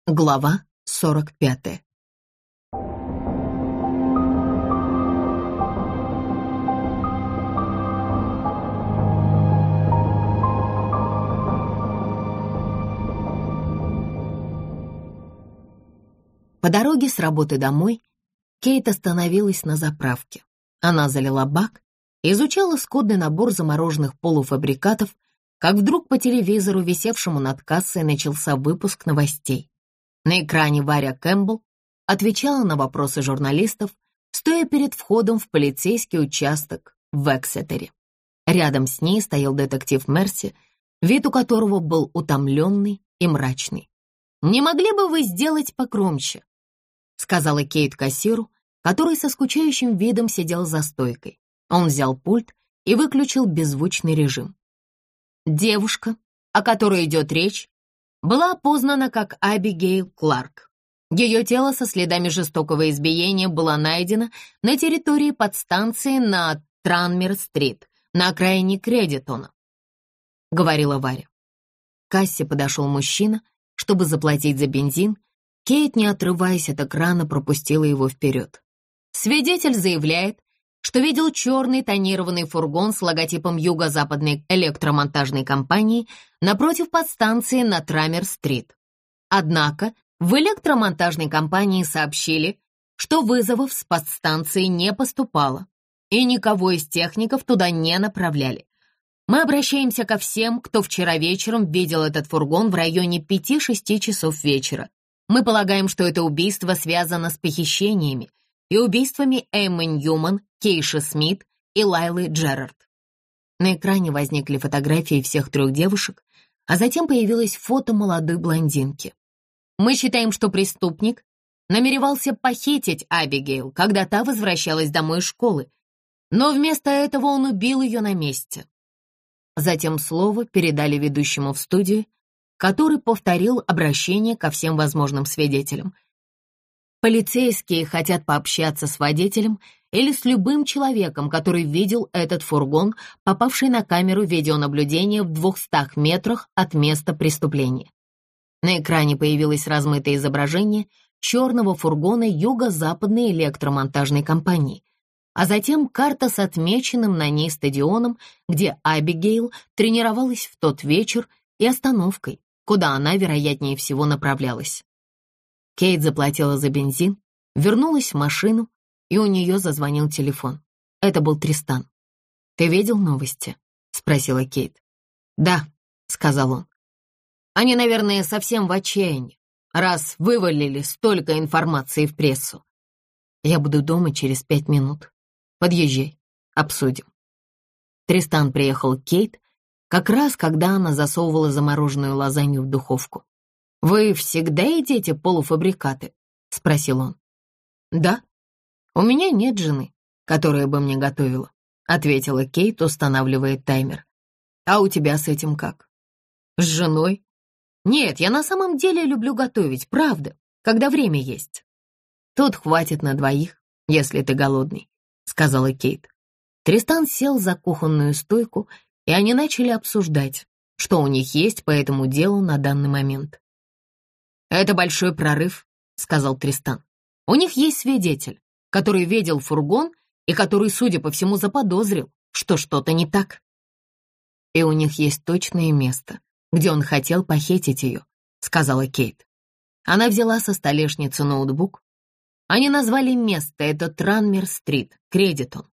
Глава 45. По дороге с работы домой Кейт остановилась на заправке. Она залила бак и изучала скудный набор замороженных полуфабрикатов, как вдруг по телевизору, висевшему над кассой, начался выпуск новостей. На экране Варя Кэмпбелл отвечала на вопросы журналистов, стоя перед входом в полицейский участок в Эксетере. Рядом с ней стоял детектив Мерси, вид у которого был утомленный и мрачный. «Не могли бы вы сделать погромче?» — сказала Кейт кассиру, который со скучающим видом сидел за стойкой. Он взял пульт и выключил беззвучный режим. Девушка, о которой идет речь, была опознана как Абигейл Кларк. Ее тело со следами жестокого избиения было найдено на территории подстанции на Транмер-стрит, на окраине Кредитона, — говорила Варя. К кассе подошел мужчина, чтобы заплатить за бензин. Кейт, не отрываясь от экрана, пропустила его вперед. Свидетель заявляет, что видел черный тонированный фургон с логотипом Юго-Западной электромонтажной компании напротив подстанции на Транмер-стрит. Однако в электромонтажной компании сообщили, что вызовов с подстанции не поступало, и никого из техников туда не направляли. Мы обращаемся ко всем, кто вчера вечером видел этот фургон в районе 5-6 часов вечера. Мы полагаем, что это убийство связано с похищениями и убийствами Эммы Ньюман, Кейши Смит и Лайлы Джерард. На экране возникли фотографии всех трех девушек, а затем появилось фото молодой блондинки. Мы считаем, что преступник намеревался похитить Абигейл, когда та возвращалась домой из школы, но вместо этого он убил ее на месте. Затем слово передали ведущему в студию, который повторил обращение ко всем возможным свидетелям. Полицейские хотят пообщаться с водителем или с любым человеком, который видел этот фургон, попавший на камеру видеонаблюдения в 200 метрах от места преступления. На экране появилось размытое изображение черного фургона Юго-Западной электромонтажной компании, а затем карта с отмеченным на ней стадионом, где Абигейл тренировалась в тот вечер, и остановкой, куда она, вероятнее всего, направлялась. Кейт заплатила за бензин, вернулась в машину, и у нее зазвонил телефон. Это был Тристан. «Ты видел новости?» — спросила Кейт. «Да», — сказал он. «Они, наверное, совсем в отчаянии, раз вывалили столько информации в прессу. Я буду дома через 5 минут. Подъезжай, обсудим». Тристан приехал к Кейт как раз, когда она засовывала замороженную лазанью в духовку. «Вы всегда едите полуфабрикаты?» — спросил он. «Да. У меня нет жены, которая бы мне готовила», — ответила Кейт, устанавливая таймер. «А у тебя с этим как? С женой?» «Нет, я на самом деле люблю готовить, правда, когда время есть». «Тут хватит на двоих, если ты голодный», — сказала Кейт. Тристан сел за кухонную стойку, и они начали обсуждать, что у них есть по этому делу на данный момент. «Это большой прорыв», — сказал Тристан. «У них есть свидетель, который видел фургон и который, судя по всему, заподозрил, что что-то не так. И у них есть точное место, где он хотел похитить ее», — сказала Кейт. Она взяла со столешницы ноутбук. Они назвали место, это Транмер-стрит, Кредитон.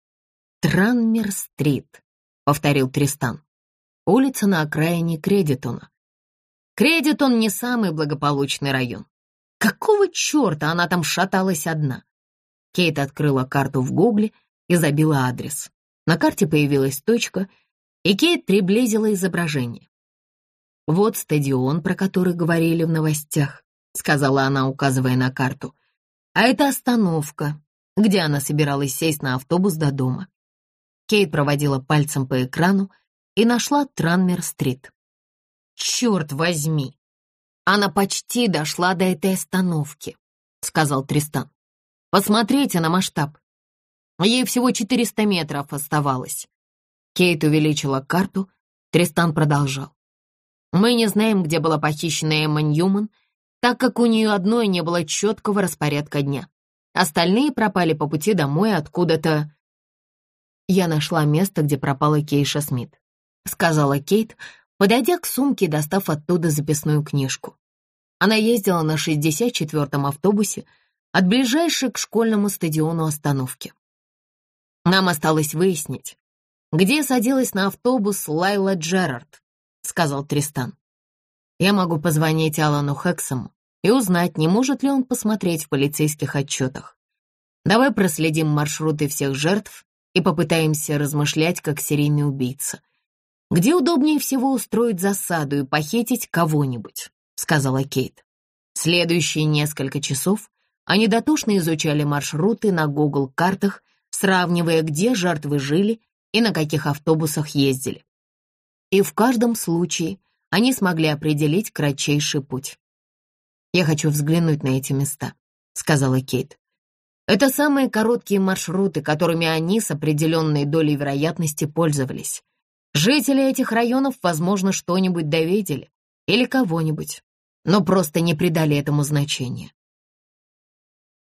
«Транмер-стрит», — повторил Тристан. «Улица на окраине Кредитона. Кредитон не самый благополучный район. Какого черта она там шаталась одна?» Кейт открыла карту в Гугле и забила адрес. На карте появилась точка, и Кейт приблизила изображение. «Вот стадион, про который говорили в новостях», — сказала она, указывая на карту. «А это остановка, где она собиралась сесть на автобус до дома». Кейт проводила пальцем по экрану и нашла Транмер-стрит. «Черт возьми! Она почти дошла до этой остановки», — сказал Тристан. «Посмотрите на масштаб. Ей всего 400 метров оставалось». Кейт увеличила карту, Тристан продолжал. «Мы не знаем, где была похищена Эмма Ньюман так как у нее одной не было четкого распорядка дня. Остальные пропали по пути домой откуда-то. «Я нашла место, где пропала Кейша Смит», — сказала Кейт, подойдя к сумке и достав оттуда записную книжку. Она ездила на 64-м автобусе от ближайшей к школьному стадиону остановки. «Нам осталось выяснить, где садилась на автобус Лайла Джерард», — сказал Тристан. «Я могу позвонить Алану Хексому и узнать, не может ли он посмотреть в полицейских отчетах. Давай проследим маршруты всех жертв и попытаемся размышлять как серийный убийца. Где удобнее всего устроить засаду и похитить кого-нибудь», — сказала Кейт. Следующие несколько часов они дотошно изучали маршруты на Google-картах, сравнивая, где жертвы жили и на каких автобусах ездили. И в каждом случае они смогли определить кратчайший путь. «Я хочу взглянуть на эти места», — сказала Кейт. «Это самые короткие маршруты, которыми они с определенной долей вероятности пользовались. Жители этих районов, возможно, что-нибудь довидели или кого-нибудь, но просто не придали этому значения.